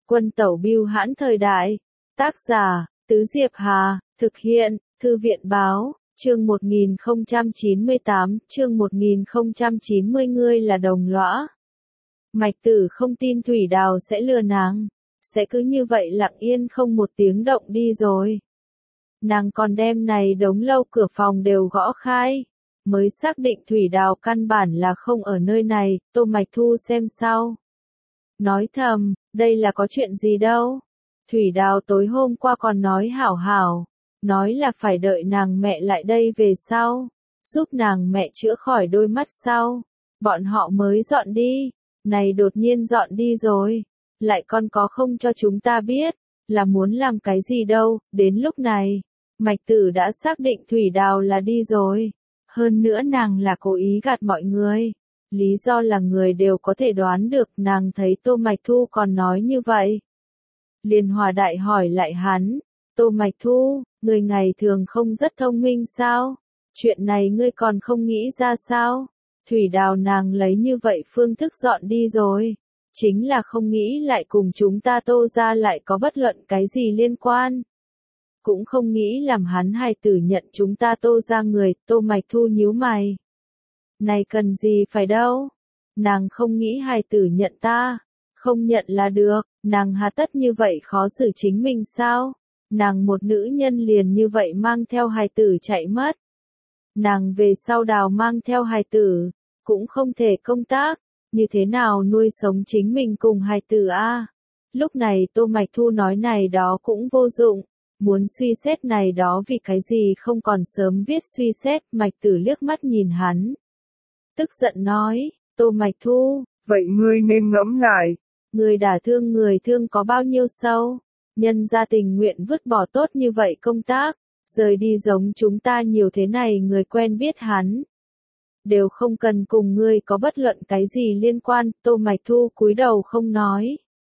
Quân tẩu bưu hãn thời đại. Tác giả, Tứ Diệp Hà, thực hiện, Thư viện báo, chương 1098, chương 1090 ngươi là đồng lõa. Mạch Tử không tin Thủy Đào sẽ lừa nàng, sẽ cứ như vậy lặng yên không một tiếng động đi rồi. Nàng còn đem này đống lâu cửa phòng đều gõ khai, mới xác định Thủy Đào căn bản là không ở nơi này, Tô Mạch Thu xem sau. Nói thầm, đây là có chuyện gì đâu. Thủy Đào tối hôm qua còn nói hảo hảo, nói là phải đợi nàng mẹ lại đây về sau, giúp nàng mẹ chữa khỏi đôi mắt sau, bọn họ mới dọn đi, này đột nhiên dọn đi rồi, lại còn có không cho chúng ta biết, là muốn làm cái gì đâu, đến lúc này, Mạch Tử đã xác định Thủy Đào là đi rồi, hơn nữa nàng là cố ý gạt mọi người. Lý do là người đều có thể đoán được, nàng thấy Tô Mạch Thu còn nói như vậy. Liền Hòa Đại hỏi lại hắn, Tô Mạch Thu, người ngày thường không rất thông minh sao? Chuyện này ngươi còn không nghĩ ra sao? Thủy Đào nàng lấy như vậy phương thức dọn đi rồi. Chính là không nghĩ lại cùng chúng ta Tô ra lại có bất luận cái gì liên quan. Cũng không nghĩ làm hắn hài tử nhận chúng ta Tô ra người, Tô Mạch Thu nhíu mày. Này cần gì phải đâu, nàng không nghĩ hài tử nhận ta, không nhận là được, nàng hà tất như vậy khó xử chính mình sao, nàng một nữ nhân liền như vậy mang theo hài tử chạy mất. Nàng về sau Đào mang theo hài tử, cũng không thể công tác, như thế nào nuôi sống chính mình cùng hài tử a? Lúc này Tô Mạch Thu nói này đó cũng vô dụng, muốn suy xét này đó vì cái gì không còn sớm viết suy xét, Mạch Tử liếc mắt nhìn hắn. Tức giận nói, Tô Mạch Thu, vậy ngươi nên ngẫm lại. Người đả thương người thương có bao nhiêu sâu, nhân gia tình nguyện vứt bỏ tốt như vậy công tác, rời đi giống chúng ta nhiều thế này người quen biết hắn. Đều không cần cùng ngươi có bất luận cái gì liên quan, Tô Mạch Thu cúi đầu không nói.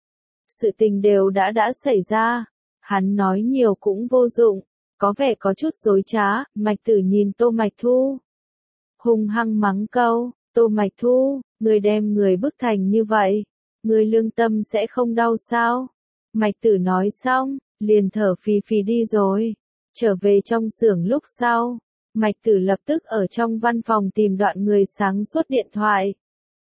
Sự tình đều đã xảy ra, hắn nói nhiều cũng vô dụng, có vẻ có chút dối trá, Mạch Tử nhìn Tô Mạch Thu. Hung hăng mắng câu, Tô Mạch Thu, người đem người bức thành như vậy, người lương tâm sẽ không đau sao? Mạch Tử nói xong, liền thở phì phì đi rồi, trở về trong xưởng lúc sau, Mạch Tử lập tức ở trong văn phòng tìm Đoạn Người sáng suốt điện thoại.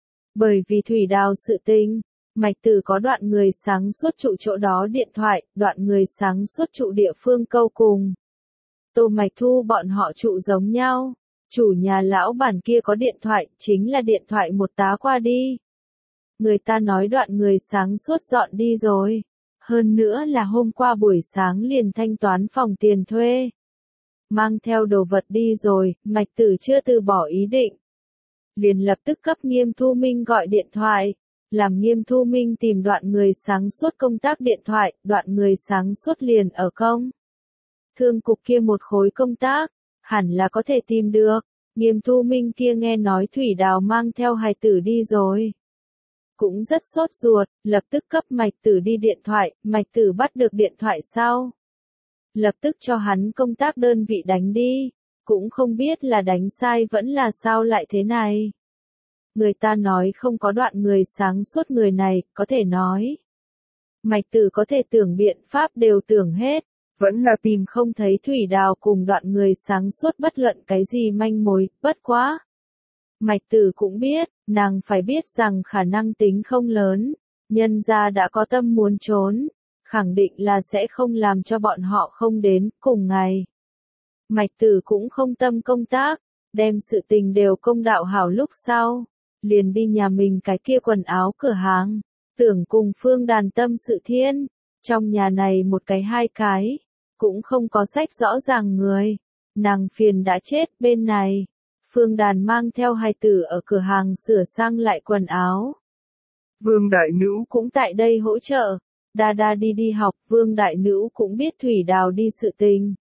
Bởi vì Thủy Đào sự tình, Mạch Tử có Đoạn Người sáng suốt trụ chỗ đó điện thoại, Đoạn Người sáng suốt trụ địa phương câu cùng. Tô Mạch Thu bọn họ trụ giống nhau. Chủ nhà lão bản kia có điện thoại, chính là điện thoại một tá qua đi. Người ta nói Đoạn Người sáng suốt dọn đi rồi. Hơn nữa là hôm qua buổi sáng liền thanh toán phòng tiền thuê. Mang theo đồ vật đi rồi, Mạch Tử chưa từ bỏ ý định. Liền lập tức cấp Nghiêm Thu Minh gọi điện thoại. Làm Nghiêm Thu Minh tìm Đoạn Người sáng suốt công tác điện thoại, Đoạn Người sáng suốt liền ở công. Thương cục kia một khối công tác. Hẳn là có thể tìm được, Nghiêm Thu Minh kia nghe nói Thủy Đào mang theo hài tử đi rồi. Cũng rất sốt ruột, lập tức cấp Mạch Tử đi điện thoại, Mạch Tử bắt được điện thoại sau. Lập tức cho hắn công tác đơn vị đánh đi, cũng không biết là đánh sai vẫn là sao lại thế này. Người ta nói không có Đoạn Người sáng suốt người này, có thể nói. Mạch Tử có thể tưởng biện pháp đều tưởng hết. Vẫn là tìm không thấy Thủy Đào cùng Đoạn Người sáng suốt bất luận cái gì manh mối, bất quá. Mạch Tử cũng biết, nàng phải biết rằng khả năng tính không lớn, nhân gia đã có tâm muốn trốn, khẳng định là sẽ không làm cho bọn họ không đến, cùng ngày. Mạch Tử cũng không tâm công tác, đem sự tình đều công đạo hảo lúc sau, liền đi nhà mình cái kia quần áo cửa hàng, tưởng cùng Phương Đàn tâm sự thiên, trong nhà này một cái hai cái. Cũng không có sách rõ ràng người, nàng phiền đã chết bên này. Phương Đàn mang theo hài tử ở cửa hàng sửa sang lại quần áo. Vương Đại Nữ cũng tại đây hỗ trợ. Đa Đa đi học, Vương Đại Nữ cũng biết Thủy Đào đi sự tình.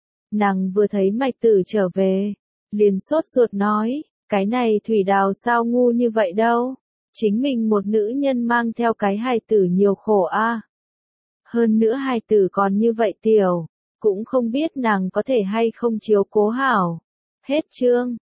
Nàng vừa thấy Mạch Tử trở về, liền sốt ruột nói, cái này Thủy Đào sao ngu như vậy đâu, chính mình một nữ nhân mang theo cái hài tử nhiều khổ a. Hơn nữa hài tử còn như vậy tiểu, cũng không biết nàng có thể hay không chiếu cố hảo. Hết chương.